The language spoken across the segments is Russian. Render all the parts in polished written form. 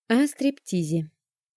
О стриптизе.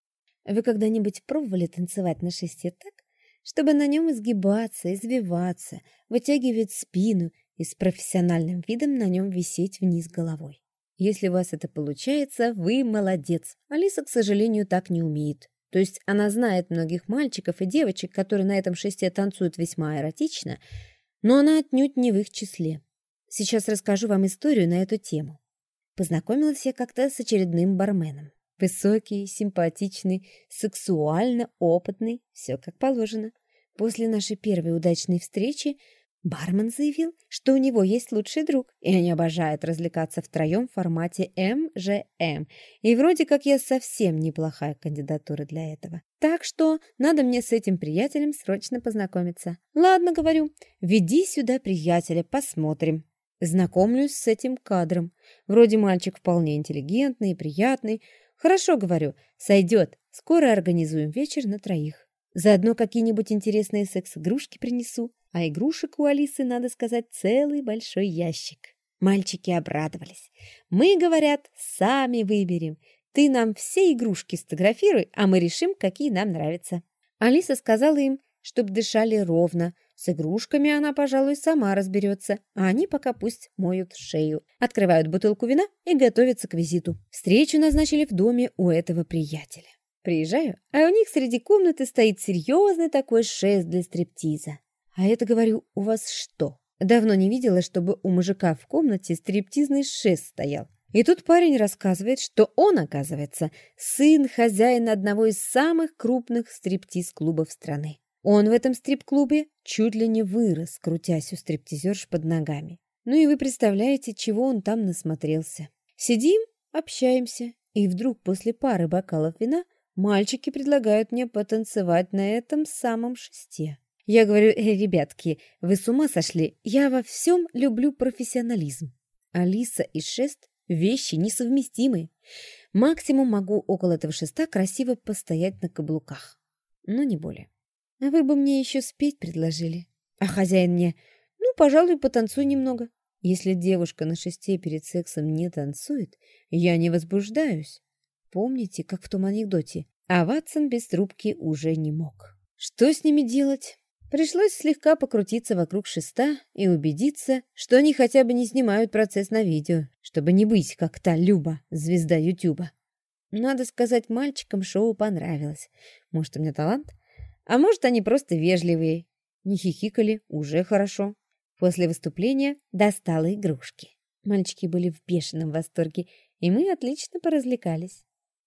Вы когда-нибудь пробовали танцевать на шесте так, чтобы на нем изгибаться, извиваться, вытягивать спину и с профессиональным видом на нем висеть вниз головой? Если у вас это получается, вы молодец. Алиса, к сожалению, так не умеет. То есть она знает многих мальчиков и девочек, которые на этом шесте танцуют весьма эротично, но она отнюдь не в их числе. Сейчас расскажу вам историю на эту тему. Познакомилась я как-то с очередным барменом. Высокий, симпатичный, сексуально опытный, все как положено. После нашей первой удачной встречи бармен заявил, что у него есть лучший друг, и они обожают развлекаться втроем в формате МЖМ. И вроде как я совсем неплохая кандидатура для этого. Так что надо мне с этим приятелем срочно познакомиться. Ладно, говорю, веди сюда приятеля, посмотрим. Знакомлюсь с этим кадром. Вроде мальчик вполне интеллигентный и приятный. Хорошо, говорю, сойдет. Скоро организуем вечер на троих. Заодно какие-нибудь интересные секс-игрушки принесу. А игрушек у Алисы, надо сказать, целый большой ящик. Мальчики обрадовались. Мы, говорят, сами выберем. Ты нам все игрушки сфотографируй, а мы решим, какие нам нравятся. Алиса сказала им, чтоб дышали ровно. С игрушками она, пожалуй, сама разберется, а они пока пусть моют шею, открывают бутылку вина и готовятся к визиту. Встречу назначили в доме у этого приятеля. Приезжаю, а у них среди комнаты стоит серьезный такой шест для стриптиза. А это, говорю, у вас что? Давно не видела, чтобы у мужика в комнате стриптизный шест стоял. И тут парень рассказывает, что он, оказывается, сын хозяина одного из самых крупных стриптиз-клубов страны. Он в этом стрип-клубе чуть ли не вырос, крутясь у стриптизерш под ногами. Ну и вы представляете, чего он там насмотрелся. Сидим, общаемся, и вдруг после пары бокалов вина мальчики предлагают мне потанцевать на этом самом шесте. Я говорю, ребятки, вы с ума сошли? Я во всем люблю профессионализм. Алиса и шест – вещи несовместимые. Максимум могу около этого шеста красиво постоять на каблуках. Но не более. А вы бы мне еще спеть предложили. А хозяин мне, ну, пожалуй, потанцуй немного. Если девушка на шесте перед сексом не танцует, я не возбуждаюсь. Помните, как в том анекдоте? А Ватсон без трубки уже не мог. Что с ними делать? Пришлось слегка покрутиться вокруг шеста и убедиться, что они хотя бы не снимают процесс на видео, чтобы не быть как та Люба, звезда Ютуба. Надо сказать, мальчикам шоу понравилось. Может, у меня талант? А может, они просто вежливые. Не хихикали, уже хорошо. После выступления достала игрушки. Мальчики были в бешеном восторге, и мы отлично поразвлекались.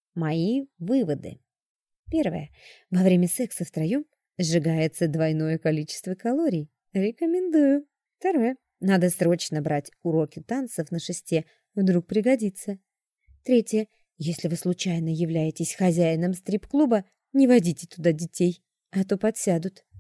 Мои выводы. Первое. Во время секса втроем сжигается двойное количество калорий. Рекомендую. Второе. Надо срочно брать уроки танцев на шесте, вдруг пригодится. Третье. Если вы случайно являетесь хозяином стрип-клуба, не водите туда детей, а то подсядут.